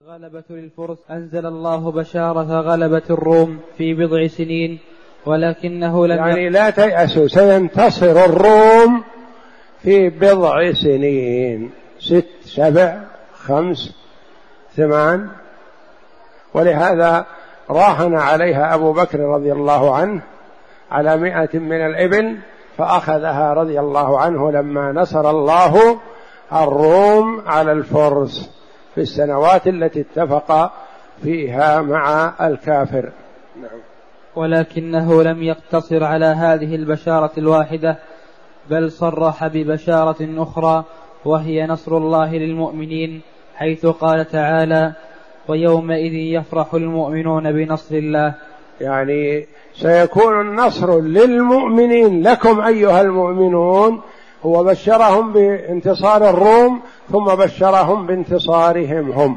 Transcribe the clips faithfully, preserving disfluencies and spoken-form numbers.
غلبة للفرس. أنزل الله بشارة غلبة الروم في بضع سنين ولكنه لم يعني لا تيأسوا، سينتصر الروم في بضع سنين، ست سبع خمس ثمان. ولهذا راهن عليها أبو بكر رضي الله عنه على مئة من الإبل فأخذها رضي الله عنه لما نصر الله الروم على الفرس في السنوات التي اتفق فيها مع الكافر. نعم. ولكنه لم يقتصر على هذه البشارة الواحدة، بل صرح ببشارة أخرى وهي نصر الله للمؤمنين، حيث قال تعالى: ويومئذ يفرح المؤمنون بنصر الله. يعني سيكون النصر للمؤمنين لكم أيها المؤمنون. هو بشرهم بانتصار الروم ثم بشرهم بانتصارهم هم.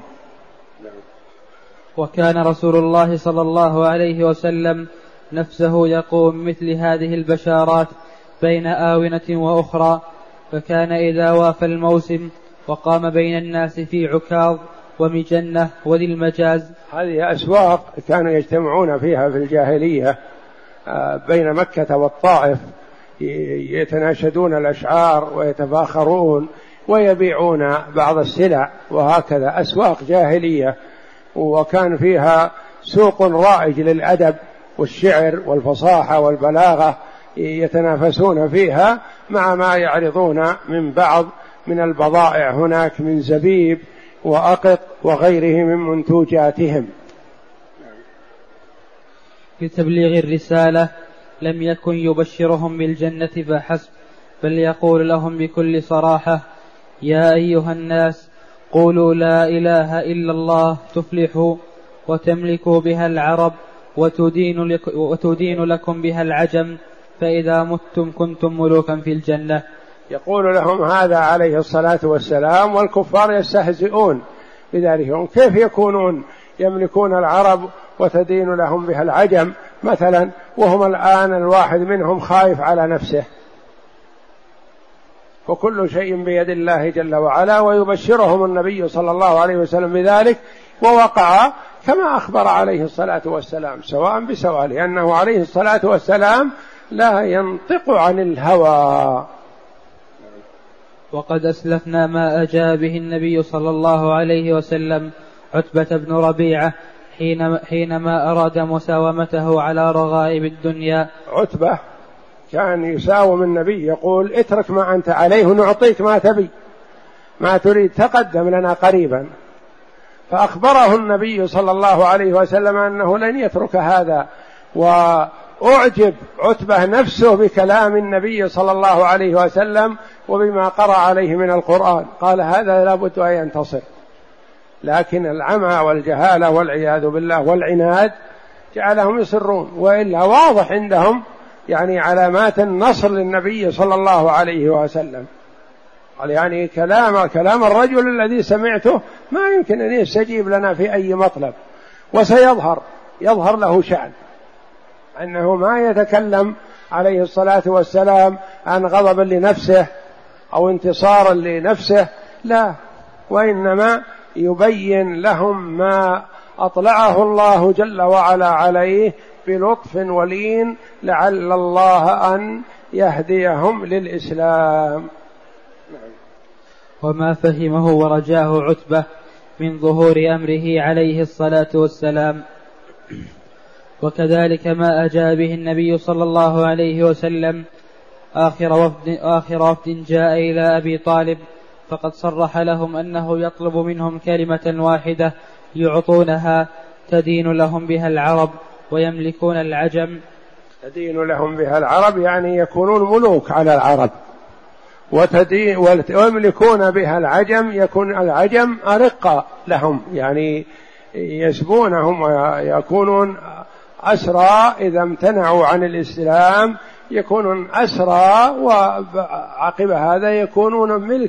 وكان رسول الله صلى الله عليه وسلم نفسه يقوم مثل هذه البشارات بين آونة وأخرى، فكان إذا وافى الموسم وقام بين الناس في عكاظ ومجنة وذي المجاز. هذه أسواق كانوا يجتمعون فيها في الجاهلية بين مكة والطائف، يتناشدون الأشعار ويتفاخرون ويبيعون بعض السلع، وهكذا أسواق جاهلية. وكان فيها سوق رائج للأدب والشعر والفصاحة والبلاغة، يتنافسون فيها مع ما يعرضون من بعض من البضائع هناك من زبيب وأقط وغيره من منتوجاتهم. في تبليغ الرسالة لم يكن يبشرهم بالجنة فحسب، بل يقول لهم بكل صراحة: يا أيها الناس قولوا لا إله إلا الله تفلحوا وتملكوا بها العرب وتدين, لك وتدين لكم بها العجم، فإذا متم كنتم ملوكا في الجنة. يقول لهم هذا عليه الصلاة والسلام، والكفار يستهزئون بذلك. كيف يكونون يملكون العرب وتدين لهم بها العجم مثلا، وهم الآن الواحد منهم خايف على نفسه، وكل شيء بيد الله جل وعلا. ويبشرهم النبي صلى الله عليه وسلم بذلك، ووقع كما أخبر عليه الصلاة والسلام سواء بسواء، لأنه عليه الصلاة والسلام لا ينطق عن الهوى. وقد أسلفنا ما أجاب به النبي صلى الله عليه وسلم عتبة بن ربيعة حينما أراد مساومته على رغائب الدنيا. عتبة كان يساوم النبي، يقول: اترك ما أنت عليه نعطيك ما تبي، ما تريد تقدم لنا قريبا. فأخبره النبي صلى الله عليه وسلم أنه لن يترك هذا، وأعجب عتبة نفسه بكلام النبي صلى الله عليه وسلم وبما قرأ عليه من القرآن، قال: هذا لابد أن ينتصر. لكن العمى والجهالة والعياذ بالله والعناد جعلهم يصرون، وإلا واضح عندهم يعني علامات النصر للنبي صلى الله عليه وسلم. قال يعني كلام كلام الرجل الذي سمعته ما يمكن أن يستجيب لنا في أي مطلب، وسيظهر يظهر له شأن، أنه ما يتكلم عليه الصلاة والسلام عن غضب لنفسه أو انتصارا لنفسه، لا، وإنما يبين لهم ما أطلعه الله جل وعلا عليه بلطف ولين، لعل الله أن يهديهم للإسلام. وما فهمه ورجاه عتبة من ظهور أمره عليه الصلاة والسلام. وكذلك ما أجاب به النبي صلى الله عليه وسلم آخر وفد, آخر وفد جاء إلى أبي طالب، فقد صرح لهم أنه يطلب منهم كلمة واحدة يعطونها تدين لهم بها العرب ويملكون العجم. تدين لهم بها العرب يعني يكونون ملوك على العرب، وتدين ويملكون بها العجم، يكون العجم أرقى لهم، يعني يسبونهم ويكونون أسرى إذا امتنعوا عن الإسلام، يكونون أسرى، وعقب هذا يكونون ملك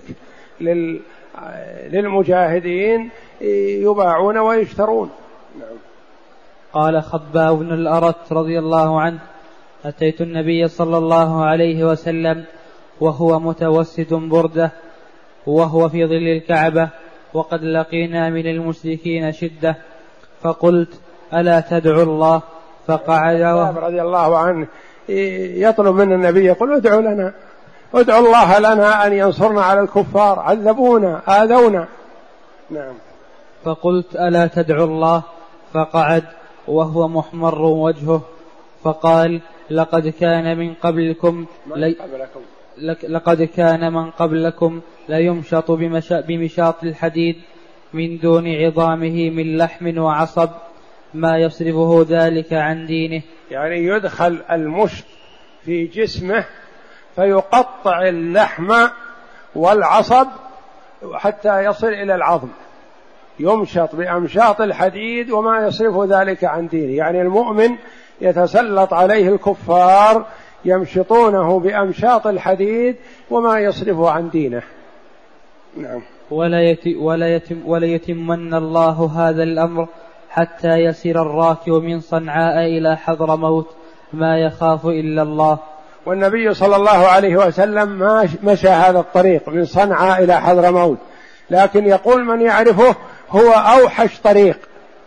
للمجاهدين يباعون ويشترون. قال خباب بن الأرت رضي الله عنه: أتيت النبي صلى الله عليه وسلم وهو متوسد بردة وهو في ظل الكعبة وقد لقينا من المشركين شدة، فقلت ألا تدعو الله؟ فقعد رضي الله عنه يطلب من النبي يقول ادعو لنا، ادعو الله لنا أن ينصرنا على الكفار، عذبونا آذونا. نعم. فقلت ألا تدعو الله؟ فقعد وهو محمر وجهه، فقال لقد كان من قبلكم لي لقد كان من قبلكم ليمشط بمشاط الحديد من دون عظامه من لحم وعصب ما يصرفه ذلك عن دينه. يعني يدخل المشط في جسمه فيقطع اللحم والعصب حتى يصل إلى العظم، يمشط بأمشاط الحديد وما يصرف ذلك عن دينه. يعني المؤمن يتسلط عليه الكفار يمشطونه بأمشاط الحديد وما يصرف عن دينه. نعم. ولا, يتم ولا, يتم ولا يتمن الله هذا الأمر حتى يسير الراكب من صنعاء إلى حضرموت ما يخاف إلا الله. والنبي صلى الله عليه وسلم ما مشى هذا الطريق من صنعاء إلى حضرموت، لكن يقول من يعرفه هو أوحش طريق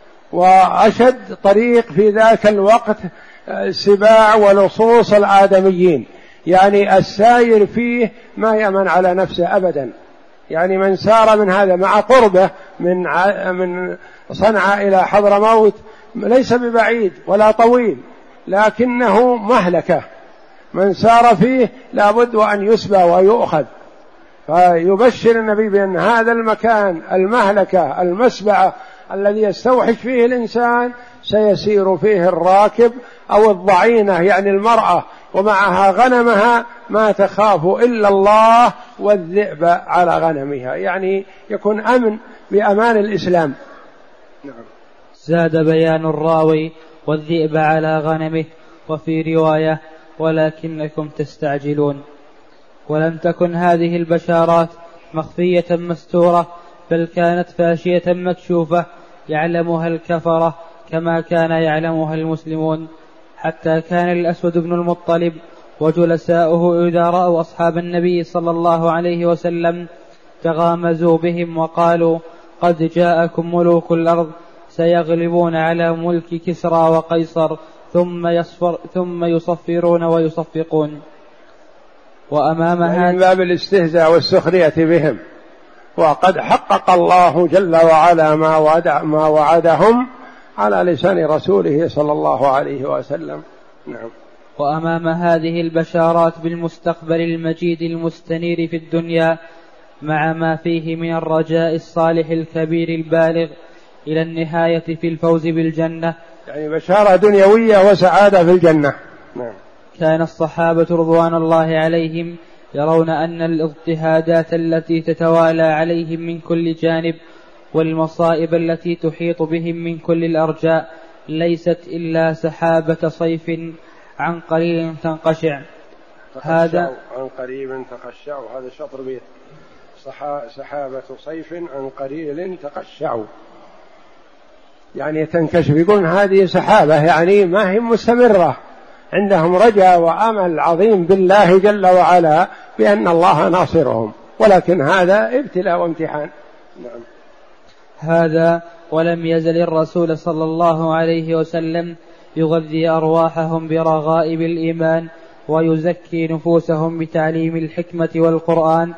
وأشد طريق في ذاك الوقت سباع ولصوص الآدميين، يعني السائر فيه ما يأمن على نفسه أبدا. يعني من سار من هذا مع قربه من من صنعاء إلى حضرموت ليس ببعيد ولا طويل، لكنه مهلكة، من سار فيه لابد وأن يسبى ويؤخذ. فيبشر النبي بأن هذا المكان المهلكة المسبعة الذي يستوحش فيه الإنسان سيسير فيه الراكب أو الضعينة يعني المرأة ومعها غنمها ما تخاف إلا الله والذئب على غنمها، يعني يكون أمن بأمان الإسلام. نعم. زاد بيان الراوي والذئب على غنمه، وفي رواية ولكنكم تستعجلون. ولم تكن هذه البشارات مخفية مستورة، بل كانت فاشية مكشوفة يعلمها الكفرة كما كان يعلمها المسلمون، حتى كان الأسود بن المطلب وجلساؤه إذا رأوا أصحاب النبي صلى الله عليه وسلم تغامزوا بهم وقالوا قد جاءكم ملوك الأرض سيغلبون على ملك كسرى وقيصر ثم, يصفر ثم يصفرون ويصفقون. وأمام هذا من باب الاستهزاء والسخرية بهم، وقد حقق الله جل وعلا ما, وعد ما وعدهم على لسان رسوله صلى الله عليه وسلم. نعم. وأمام هذه البشارات بالمستقبل المجيد المستنير في الدنيا مع ما فيه من الرجاء الصالح الكبير البالغ إلى النهاية في الفوز بالجنة، يعني بشارة دنيوية وسعادة في الجنة. نعم. كان الصحابة رضوان الله عليهم يرون أن الاضطهادات التي تتوالى عليهم من كل جانب والمصائب التي تحيط بهم من كل الأرجاء ليست إلا سحابة صيف عن قليل تنقشع. هذا عن قريب تقشع، هذا شطر بيت سحابة صيف عن قليل تقشع، يعني تنكشف. يقولون هذه سحابة يعني ما هي مستمرة، عندهم رجاء وأمل عظيم بالله جل وعلا بأن الله ناصرهم، ولكن هذا ابتلاء وامتحان. نعم. هذا ولم يزل الرسول صلى الله عليه وسلم يغذي أرواحهم برغائب الإيمان ويزكي نفوسهم بتعليم الحكمة والقرآن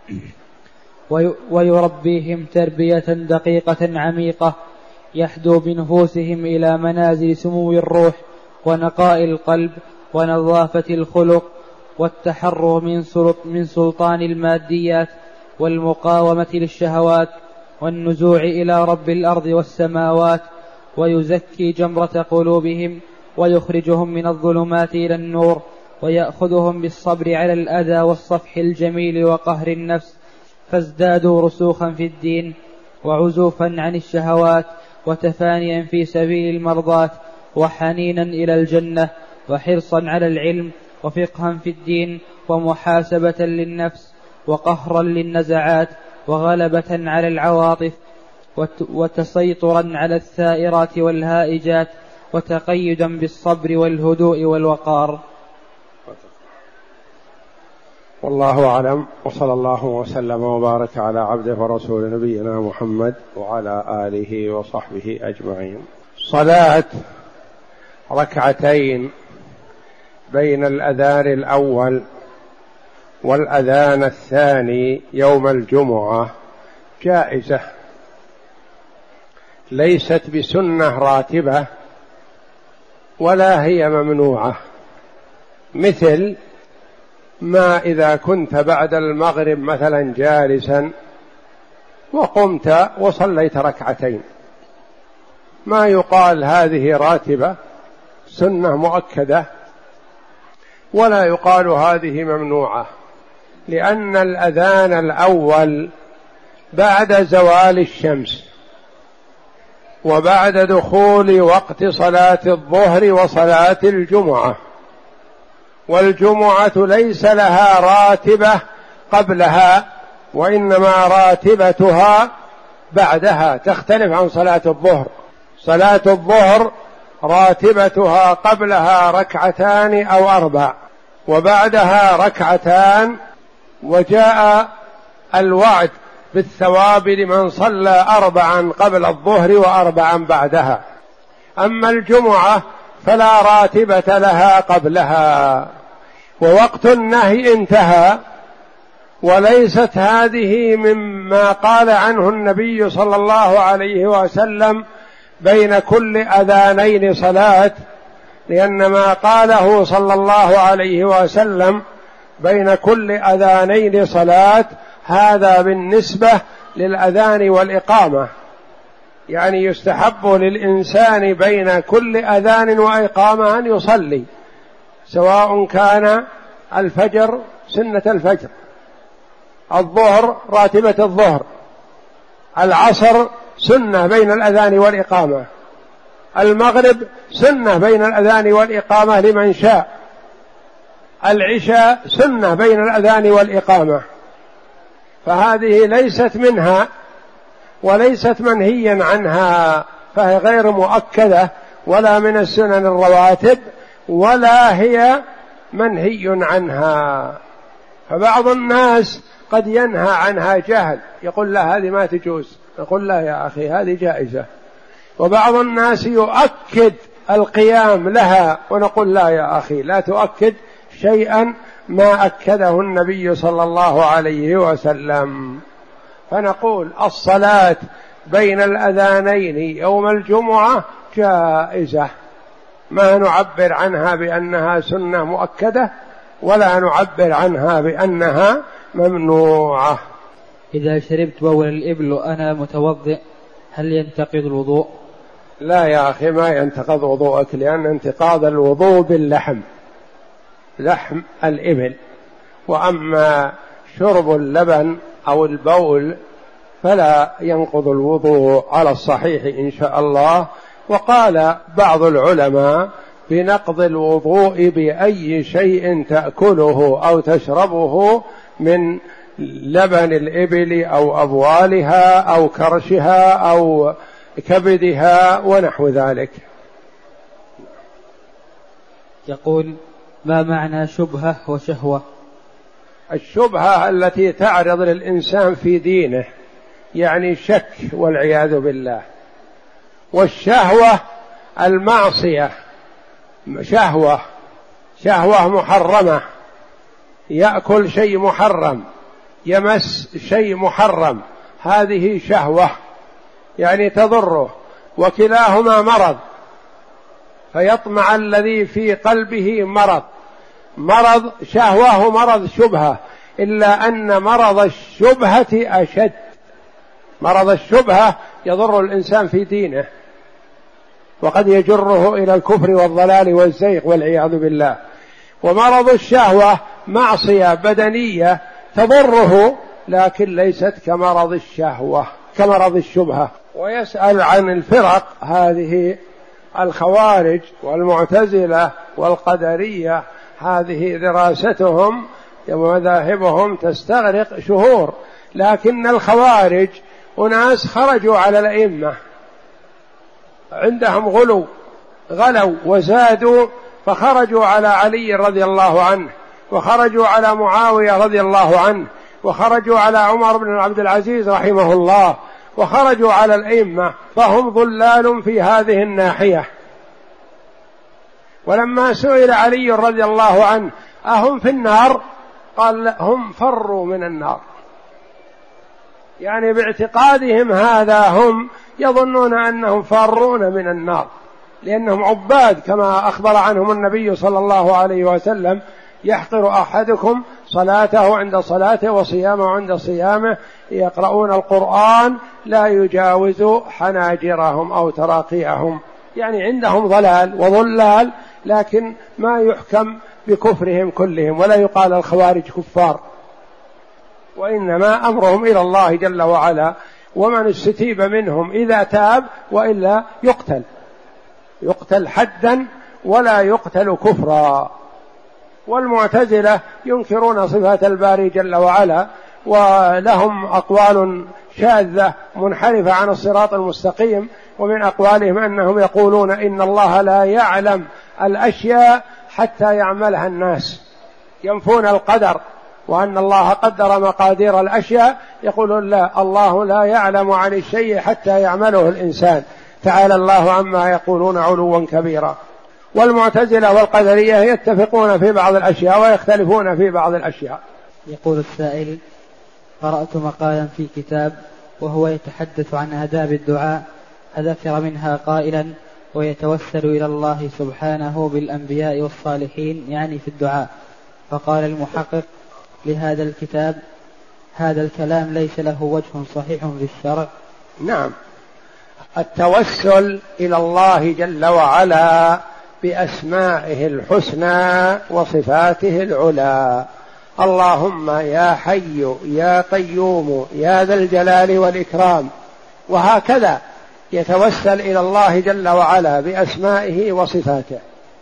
ويربيهم تربية دقيقة عميقة يحدو بنفوسهم إلى منازل سمو الروح ونقاء القلب ونظافة الخلق والتحرر من سلطان الماديات والمقاومة للشهوات والنزوع إلى رب الأرض والسماوات، ويزكي جمرة قلوبهم ويخرجهم من الظلمات إلى النور، ويأخذهم بالصبر على الأذى والصفح الجميل وقهر النفس، فازدادوا رسوخا في الدين وعزوفا عن الشهوات وتفانيا في سبيل المرضات وحنينا إلى الجنة وحرصا على العلم وفقها في الدين ومحاسبة للنفس وقهرا للنزعات وغلبة على العواطف وتسيطرا على الثائرات والهائجات وتقيدا بالصبر والهدوء والوقار. والله أعلم، وصلى الله وسلم وبارك على عبده ورسول نبينا محمد وعلى آله وصحبه أجمعين. صلاة ركعتين بين الأذان الأول والأذان الثاني يوم الجمعة جائزة، ليست بسنة راتبة ولا هي ممنوعة، مثل ما إذا كنت بعد المغرب مثلا جالسا وقمت وصليت ركعتين، ما يقال هذه راتبة سنة مؤكدة، ولا يقال هذه ممنوعة، لأن الأذان الأول بعد زوال الشمس وبعد دخول وقت صلاة الظهر وصلاة الجمعة، والجمعة ليس لها راتبة قبلها وإنما راتبتها بعدها، تختلف عن صلاة الظهر. صلاة الظهر راتبتها قبلها ركعتان أو أربع وبعدها ركعتان، وجاء الوعد بالثواب لمن صلى أربعا قبل الظهر وأربعا بعدها. أما الجمعة فلا راتبة لها قبلها، ووقت النهي انتهى، وليست هذه مما قال عنه النبي صلى الله عليه وسلم بين كل أذانين صلاة، لأن ما قاله صلى الله عليه وسلم بين كل أذانين صلاة هذا بالنسبة للأذان والإقامة، يعني يستحب للإنسان بين كل أذان وإقامة أن يصلي، سواء كان الفجر سنة الفجر، الظهر راتبة الظهر، العصر سنة بين الأذان والإقامة، المغرب سنة بين الأذان والإقامة لمن شاء، العشاء سنة بين الأذان والإقامة، فهذه ليست منها وليست منهيا عنها، فهي غير مؤكدة ولا من السنن الرواتب ولا هي منهي عنها. فبعض الناس قد ينهى عنها جهل، يقول لا هذه ما تجوز، نقول لا يا أخي هذه جائزة، وبعض الناس يؤكد القيام لها ونقول لا يا أخي لا تؤكد شيئا ما أكده النبي صلى الله عليه وسلم. فنقول الصلاة بين الأذانين يوم الجمعة جائزة، ما نعبر عنها بأنها سنة مؤكدة ولا نعبر عنها بأنها ممنوعة. إذا شربت بول الإبل وأنا متوضئ هل ينتقض الوضوء؟ لا يا أخي ما ينتقض وضوءك، لأن انتقاض الوضوء باللحم، لحم الإبل، وأما شرب اللبن أو البول فلا ينقض الوضوء على الصحيح إن شاء الله. وقال بعض العلماء بنقض الوضوء بأي شيء تأكله أو تشربه من لبن الإبل أو أبوالها أو كرشها أو كبدها ونحو ذلك. يقول ما معنى شبهة وشهوة؟ الشبهة التي تعرض للإنسان في دينه، يعني شك والعياذ بالله، والشهوة المعصية، شهوة شهوة محرمة، يأكل شيء محرم، يمس شيء محرم، هذه شهوة يعني تضره، وكلاهما مرض، فيطمع الذي في قلبه مرض، مرض شهوة ومرض شبهة، إلا أن مرض الشبهة أشد. مرض الشبهة يضر الإنسان في دينه وقد يجره إلى الكفر والضلال والزيغ والعياذ بالله، ومرض الشهوة معصية بدنية تضره لكن ليست كمرض الشهوة كمرض الشبهة. ويسأل عن الفرق هذه، الخوارج والمعتزلة والقدرية، هذه دراستهم ومذاهبهم تستغرق شهور، لكن الخوارج أناس خرجوا على الأئمة، عندهم غلو غلوا وزادوا، فخرجوا على علي رضي الله عنه وخرجوا على معاوية رضي الله عنه، وخرجوا على عمر بن عبد العزيز رحمه الله، وخرجوا على الأئمة، فهم ضلال في هذه الناحية. ولما سئل علي رضي الله عنه أهم في النار؟ قال هم فروا من النار، يعني باعتقادهم هذا هم يظنون أنهم فارون من النار، لأنهم عباد كما أخبر عنهم النبي صلى الله عليه وسلم: يحقر أحدكم صلاته عند صلاته وصيامه عند صيامه، يقرؤون القرآن لا يجاوز حناجرهم أو تراقيهم، يعني عندهم ضلال وضلال، لكن ما يحكم بكفرهم كلهم، ولا يقال الخوارج كفار، وإنما أمرهم إلى الله جل وعلا، ومن استتيب منهم إذا تاب، وإلا يقتل يقتل حدا ولا يقتل كفرا. والمعتزلة ينكرون صفات الباري جل وعلا، ولهم أقوال شاذة منحرفة عن الصراط المستقيم، ومن أقوالهم أنهم يقولون إن الله لا يعلم الأشياء حتى يعملها الناس، ينفون القدر، وأن الله قدر مقادير الأشياء، يقولون لا، الله لا يعلم عن الشيء حتى يعمله الإنسان، تعالى الله عما يقولون علوا كبيرا. والمعتزلة والقدرية يتفقون في بعض الأشياء ويختلفون في بعض الأشياء. يقول السائل: قرأت مقالا في كتاب وهو يتحدث عن آداب الدعاء، فذكر منها قائلا: ويتوسل إلى الله سبحانه بالأنبياء والصالحين، يعني في الدعاء. فقال المحقق لهذا الكتاب: هذا الكلام ليس له وجه صحيح في الشرع. نعم، التوسل إلى الله جل وعلا بأسمائه الحسنى وصفاته العلى، اللهم يا حي يا قيوم يا ذا الجلال والإكرام، وهكذا يتوسل إلى الله جل وعلا بأسمائه وصفاته.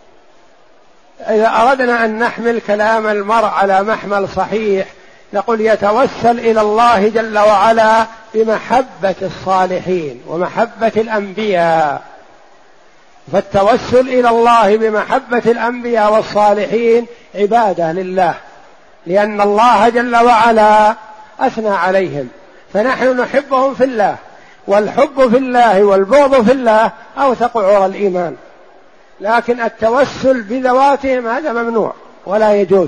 إذا أردنا أن نحمل كلام المرء على محمل صحيح نقول يتوسل إلى الله جل وعلا بمحبة الصالحين ومحبة الأنبياء، فالتوسل إلى الله بمحبة الأنبياء والصالحين عبادة لله، لأن الله جل وعلا أثنى عليهم، فنحن نحبهم في الله، والحب في الله والبغض في الله أوثق عرى الإيمان، لكن التوسل بذواتهم هذا ممنوع ولا يجوز.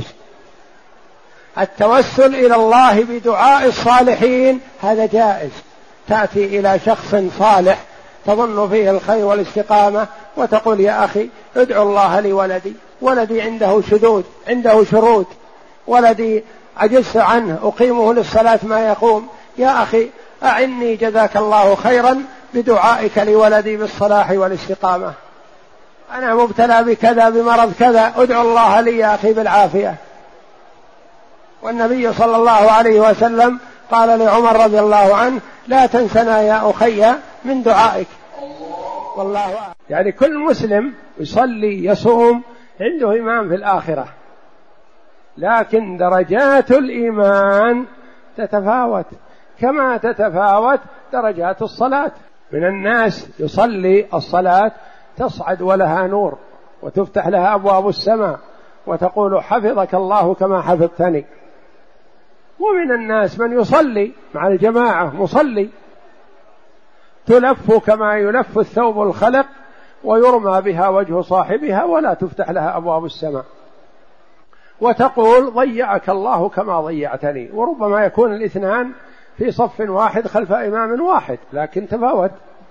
التوسل إلى الله بدعاء الصالحين هذا جائز، تأتي إلى شخص صالح تظن فيه الخير والاستقامة وتقول: يا أخي ادعو الله لي ولدي، ولدي عنده شذوذ عنده شرود، ولدي عجزت عنه أقيمه للصلاة ما يقوم، يا أخي أعني جزاك الله خيرا بدعائك لولدي بالصلاح والاستقامة، أنا مبتلى بكذا بمرض كذا، ادعو الله لي يا أخي بالعافية. والنبي صلى الله عليه وسلم قال لعمر رضي الله عنه: لا تنسنا يا أخي من دعائك. والله أعلم. يعني كل مسلم يصلي يصوم عنده إيمان في الآخرة، لكن درجات الإيمان تتفاوت كما تتفاوت درجات الصلاة. من الناس يصلي الصلاة تصعد ولها نور وتفتح لها أبواب السماء وتقول: حفظك الله كما حفظتني. ومن الناس من يصلي مع الجماعة مصلي تلف كما يلف الثوب الخلق ويرمى بها وجه صاحبها ولا تفتح لها أبواب السماء، وتقول: ضيعك الله كما ضيعتني. وربما يكون الاثنان في صف واحد خلف إمام واحد، لكن تفاوت.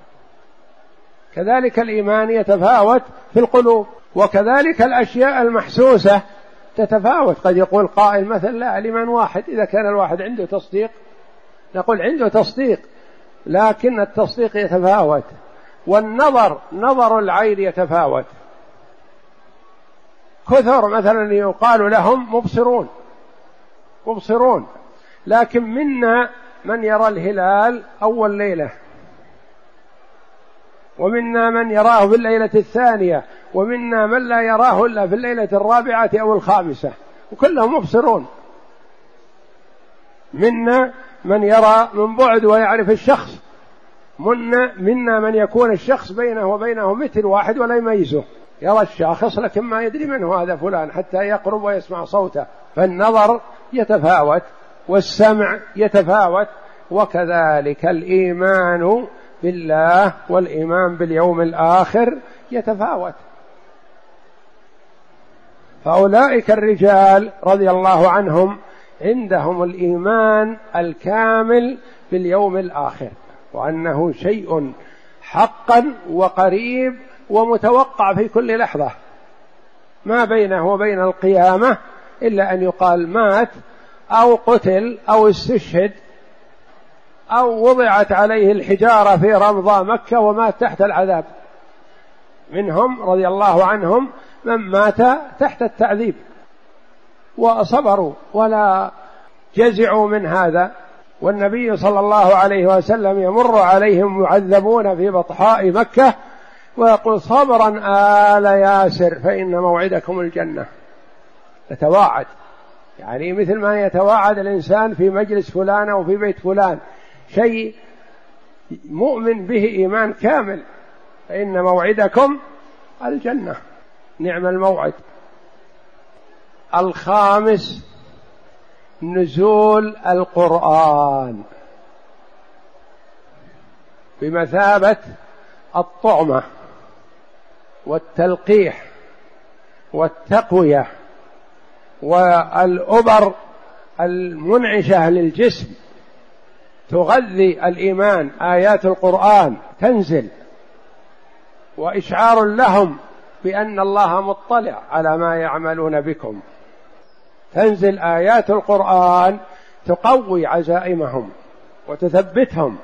كذلك الإيمان يتفاوت في القلوب، وكذلك الأشياء المحسوسة تتفاوت. قد يقول قائل مثلا: لا، الإيمان واحد. إذا كان الواحد عنده تصديق نقول عنده تصديق، لكن التصديق يتفاوت، والنظر نظر العين يتفاوت. كثر مثلا يقال لهم مبصرون مبصرون، لكن منا من يرى الهلال أول ليلة، ومنا من يراه في الليلة الثانية، ومنا من لا يراه إلا في الليلة الرابعة أو الخامسة، وكلهم مبصرون. منا من يرى من بعد ويعرف الشخص، منا, منا من يكون الشخص بينه وبينه متر واحد ولا يميزه، يرى الشخص لكن ما يدري منه هذا فلان حتى يقرب ويسمع صوته. فالنظر يتفاوت والسمع يتفاوت، وكذلك الإيمان بالله والإيمان باليوم الآخر يتفاوت. فأولئك الرجال رضي الله عنهم عندهم الإيمان الكامل باليوم الآخر، وأنه شيء حقا وقريب ومتوقع في كل لحظة، ما بينه وبين القيامة إلا أن يقال مات أو قتل أو استشهد أو وضعت عليه الحجارة في رمضاء مكة ومات تحت العذاب. منهم رضي الله عنهم من مات تحت التعذيب وصبروا ولا جزعوا من هذا، والنبي صلى الله عليه وسلم يمر عليهم يعذبون في بطحاء مكة ويقول صبرا آل ياسر فإن موعدكم الجنة. يتواعد، يعني مثل ما يتواعد الإنسان في مجلس فلان أو في بيت فلان شيء مؤمن به إيمان كامل، فإن موعدكم الجنة، نعم الموعد. الخامس نزول القرآن بمثابة الطعمة والتلقيح والتقوية والأبر المنعشة للجسم، تغذي الإيمان. آيات القرآن تنزل وإشعار لهم بأن الله مطلع على ما يعملون بكم. تنزل آيات القرآن تقوي عزائمهم وتثبتهم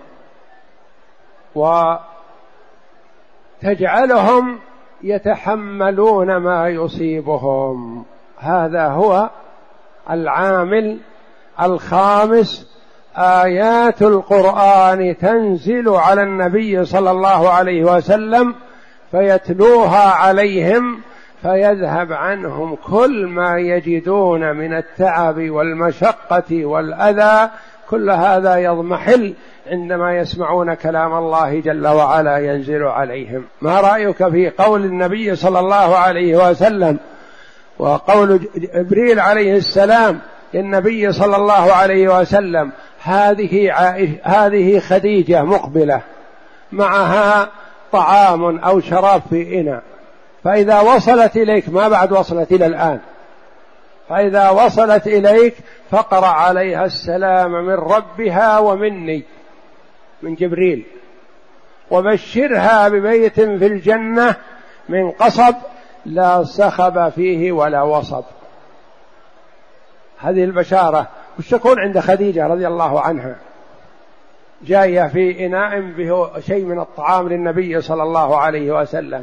وتجعلهم يتحملون ما يصيبهم. هذا هو العامل الخامس. آيات القرآن تنزل على النبي صلى الله عليه وسلم فيتلوها عليهم فيذهب عنهم كل ما يجدون من التعب والمشقة والأذى، كل هذا يضمحل عندما يسمعون كلام الله جل وعلا ينزل عليهم. ما رأيك في قول النبي صلى الله عليه وسلم وقول جبريل عليه السلام للنبي صلى الله عليه وسلم هذه عائشة هذه خديجة مقبلة معها طعام أو شراب في إناء، فإذا وصلت إليك، ما بعد وصلت إلى الآن، فإذا وصلت إليك فقرأ عليها السلام من ربها ومني، من جبريل، وبشرها ببيت في الجنة من قصب لا صخب فيه ولا وصب. هذه البشارة وش تكون عند خديجة رضي الله عنها، جاية في إناء به شيء من الطعام للنبي صلى الله عليه وسلم،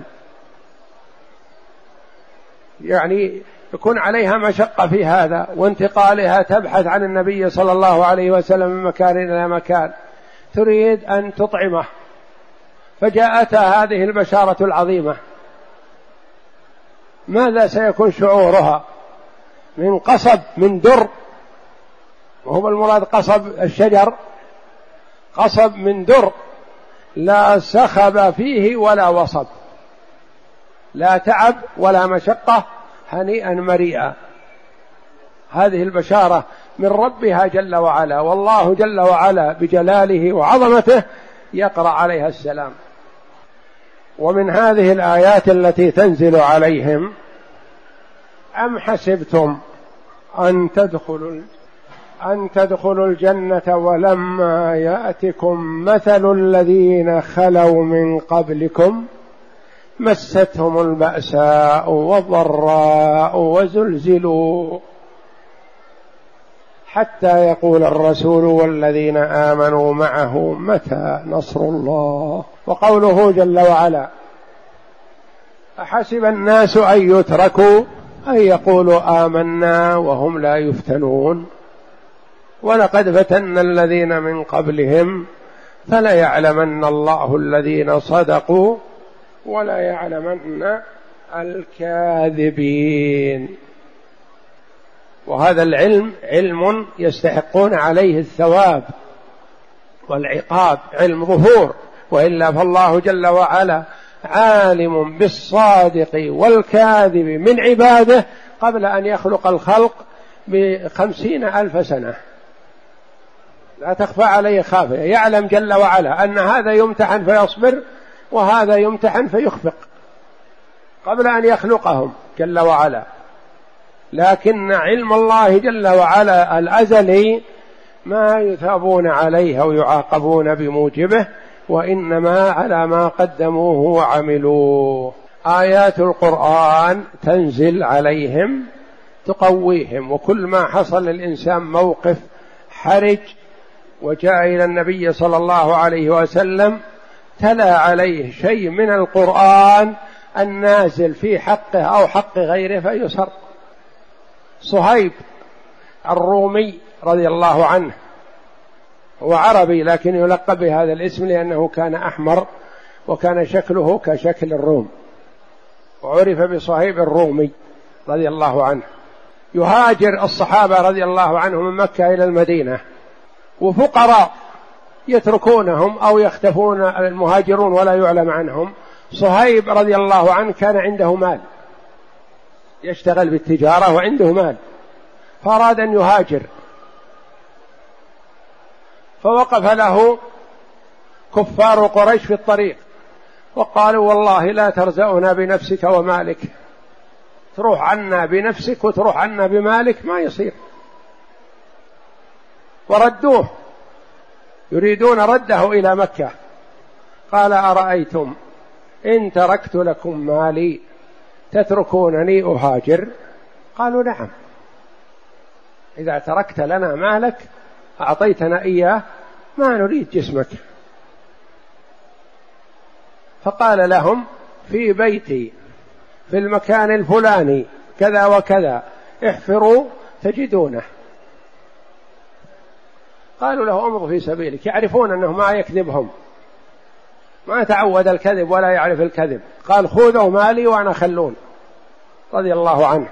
يعني يكون عليها مشقة في هذا وانتقالها، تبحث عن النبي صلى الله عليه وسلم من مكان إلى مكان، تريد أن تطعمه، فجاءتها هذه البشارة العظيمة. ماذا سيكون شعورها؟ من قصب، من در، وهو المراد قصب الشجر، قصب من در لا سخب فيه ولا وصب، لا تعب ولا مشقة، هنيئا مريئا. هذه البشارة من ربها جل وعلا، والله جل وعلا بجلاله وعظمته يقرأ عليها السلام. ومن هذه الآيات التي تنزل عليهم: أم حسبتم أن تدخلوا أن تدخلوا الجنة ولما يأتكم مثل الذين خلوا من قبلكم مستهم البأساء والضراء وزلزلوا حتى يقول الرسول والذين آمنوا معه متى نصر الله. وقوله جل وعلا: أحسب الناس أن يتركوا أن يقولوا آمنا وهم لا يفتنون ولقد فتنا الذين من قبلهم فليعلمن الله الذين صدقوا ولا يعلمن الكاذبين. وهذا العلم علم يستحقون عليه الثواب والعقاب، علم ظهور، وإلا فالله جل وعلا عالم بالصادق والكاذب من عباده قبل أن يخلق الخلق بخمسين ألف سنة، لا تخفى عليه خافية، يعلم جل وعلا أن هذا يمتحن فيصبر وهذا يمتحن فيخفق قبل أن يخلقهم جل وعلا. لكن علم الله جل وعلا الأزلي ما يثابون عليه أو يعاقبون بموجبه، وإنما على ما قدموه وعملوه. آيات القرآن تنزل عليهم تقويهم، وكل ما حصل للإنسان موقف حرج وجاء إلى النبي صلى الله عليه وسلم تلا عليه شيء من القرآن النازل في حقه أو حق غيره فيسر. صهيب الرومي رضي الله عنه هو عربي لكن يلقب بهذا الاسم لأنه كان أحمر وكان شكله كشكل الروم، وعرف بصهيب الرومي رضي الله عنه. يهاجر الصحابة رضي الله عنهم من مكة إلى المدينة، وفقراء يتركونهم أو يختفون المهاجرون ولا يعلم عنهم. صهيب رضي الله عنه كان عنده مال، يشتغل بالتجارة وعنده مال، فأراد أن يهاجر، فوقف له كفار قريش في الطريق وقالوا والله لا ترزقنا بنفسك ومالك، تروح عنا بنفسك وتروح عنا بمالك ما يصير. وردوه يريدون رده إلى مكة. قال أرأيتم إن تركت لكم مالي تتركونني أهاجر؟ قالوا نعم، إذا تركت لنا مالك أعطيتنا إياه ما نريد جسمك. فقال لهم في بيتي في المكان الفلاني كذا وكذا احفروا تجدونه. قالوا له امضوا في سبيلك، يعرفون أنه ما يكذبهم، ما تعود الكذب ولا يعرف الكذب. قال خذوا مالي وأنا خلون رضي الله عنه.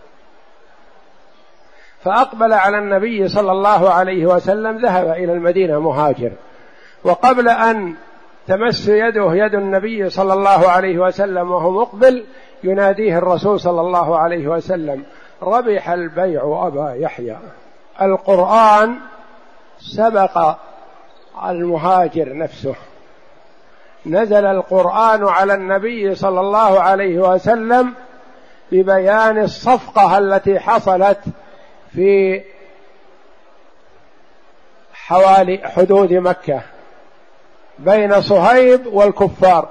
فأقبل على النبي صلى الله عليه وسلم، ذهب إلى المدينة مهاجر، وقبل أن تمس يده يد النبي صلى الله عليه وسلم وهو مقبل يناديه الرسول صلى الله عليه وسلم ربح البيع أبا يحيى. القرآن سبق المهاجر نفسه، نزل القرآن على النبي صلى الله عليه وسلم ببيان الصفقة التي حصلت في حوالي حدود مكة بين صهيب والكفار،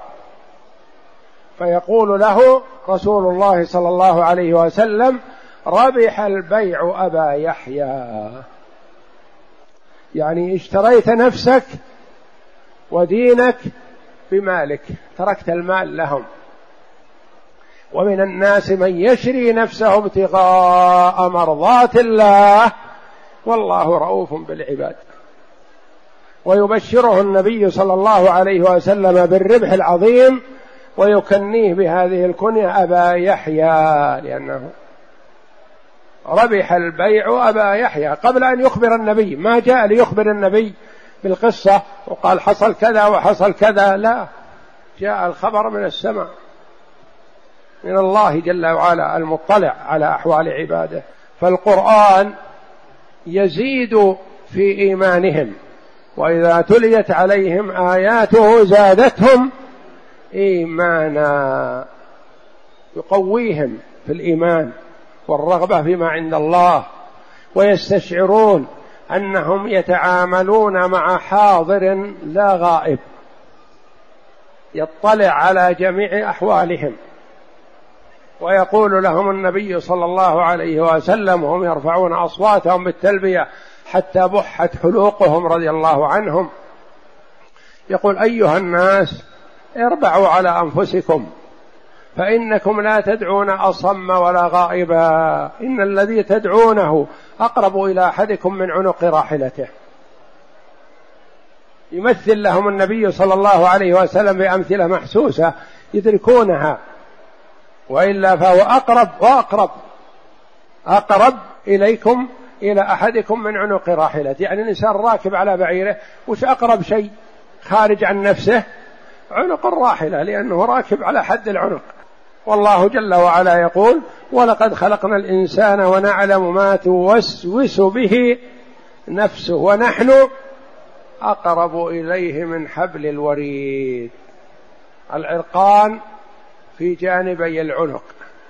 فيقول له رسول الله صلى الله عليه وسلم ربح البيع أبا يحيى، يعني اشتريت نفسك ودينك بمالك، تركت المال لهم. ومن الناس من يشري نفسه ابتغاء مرضات الله والله رؤوف بالعباد. ويبشره النبي صلى الله عليه وسلم بالربح العظيم ويكنيه بهذه الكنية أبا يحيى، لأنه ربح البيع أبا يحيى قبل أن يخبر النبي. ما جاء ليخبر النبي بالقصة وقال حصل كذا وحصل كذا، لا، جاء الخبر من السماء من الله جل وعلا المطلع على أحوال عباده. فالقرآن يزيد في إيمانهم، وإذا تليت عليهم آياته زادتهم إيمانا، يقويهم في الإيمان والرغبة فيما عند الله، ويستشعرون أنهم يتعاملون مع حاضر لا غائب يطلع على جميع أحوالهم. ويقول لهم النبي صلى الله عليه وسلم وهم يرفعون أصواتهم بالتلبية حتى بحت حلوقهم رضي الله عنهم، يقول أيها الناس اربعوا على أنفسكم فإنكم لا تدعون أصم ولا غائبا، إن الذي تدعونه أقرب إلى أحدكم من عنق راحلته. يمثل لهم النبي صلى الله عليه وسلم بأمثلة محسوسة يدركونها، وإلا فهو أقرب وأقرب أقرب إليكم إلى أحدكم من عنق راحلته. يعني الإنسان راكب على بعيره، وش أقرب شيء خارج عن نفسه؟ عنق الراحلة، لأنه راكب على حد العنق. والله جل وعلا يقول: ولقد خلقنا الإنسان ونعلم ما توسوس به نفسه ونحن أقرب إليه من حبل الوريد. العرقان في جانبي العنق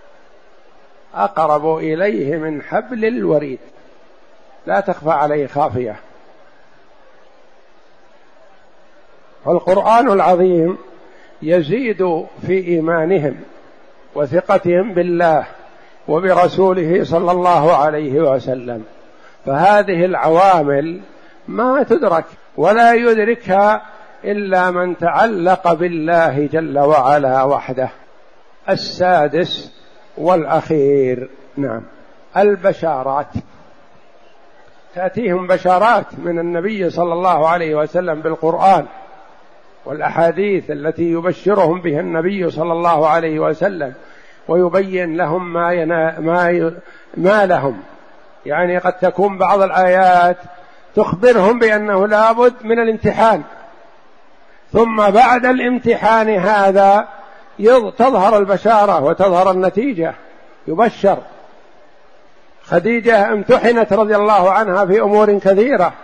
أقرب إليه من حبل الوريد، لا تخفى عليه خافية. فالقرآن العظيم يزيد في إيمانهم وثقتهم بالله وبرسوله صلى الله عليه وسلم. فهذه العوامل ما تدرك ولا يدركها إلا من تعلق بالله جل وعلا وحده. السادس والأخير، نعم، البشارات. تأتيهم بشارات من النبي صلى الله عليه وسلم بالقرآن والأحاديث التي يبشرهم بها النبي صلى الله عليه وسلم، ويبين لهم ما, ينا ما, ي... ما لهم. يعني قد تكون بعض الآيات تخبرهم بأنه لابد من الامتحان، ثم بعد الامتحان هذا تظهر البشارة وتظهر النتيجة، يبشر. خديجة امتحنت رضي الله عنها في أمور كثيرة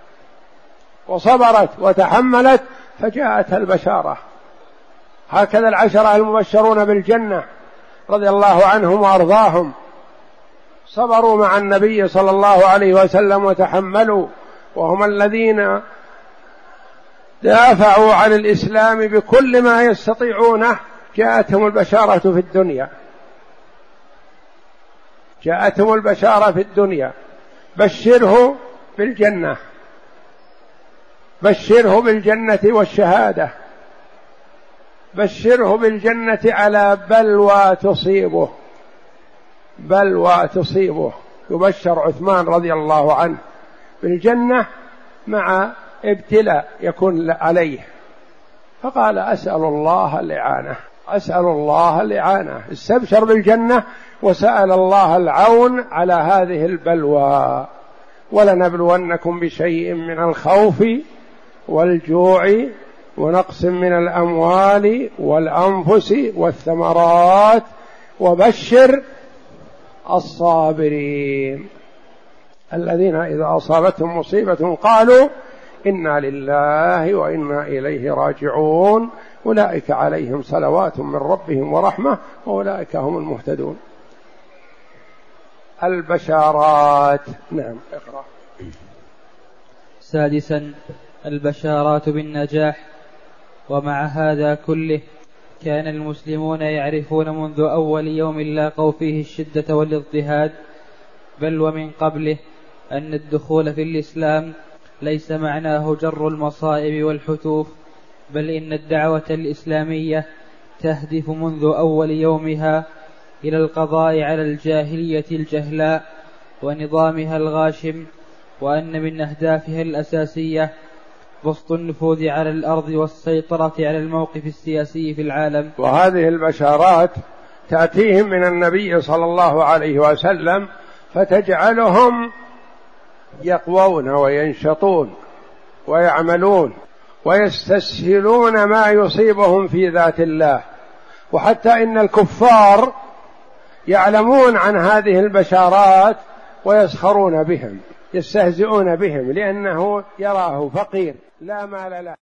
وصبرت وتحملت فجاءتها البشارة. هكذا العشرة المبشرون بالجنة رضي الله عنهم وأرضاهم صبروا مع النبي صلى الله عليه وسلم وتحملوا، وهم الذين دافعوا عن الإسلام بكل ما يستطيعونه. جاءتهم البشارة في الدنيا، جاءتهم البشارة في الدنيا: بشره بالجنة، بشره بالجنة والشهادة، بشره بالجنة على بلوى تصيبه، بلوى تصيبه. يبشر عثمان رضي الله عنه بالجنة مع ابتلاء يكون عليه، فقال: أسأل الله الإعانة، أسأل الله الإعانة. استبشر بالجنة وسأل الله العون على هذه البلوى. ولنبلونكم بشيء من الخوف والجوع ونقص من الأموال والأنفس والثمرات وبشر الصابرين الذين إذا أصابتهم مصيبة قالوا إنا لله وإنا إليه راجعون أولئك عليهم صلوات من ربهم ورحمة وأولئك هم المهتدون. البشارات، نعم، اقرأ. سادسا البشارات بالنجاح. ومع هذا كله كان المسلمون يعرفون منذ أول يوم لاقوا فيه الشدة والاضطهاد، بل ومن قبله، أن الدخول في الإسلام ليس معناه جر المصائب والحتوف، بل إن الدعوة الإسلامية تهدف منذ أول يومها إلى القضاء على الجاهلية الجهلاء ونظامها الغاشم، وأن من أهدافها الأساسية بسط النفوذ على الأرض والسيطرة على الموقف السياسي في العالم. وهذه البشارات تأتيهم من النبي صلى الله عليه وسلم فتجعلهم يقوون وينشطون ويعملون ويستسهلون ما يصيبهم في ذات الله. وحتى إن الكفار يعلمون عن هذه البشارات ويسخرون بهم، يستهزئون بهم، لأنه يراه فقير لا مال له.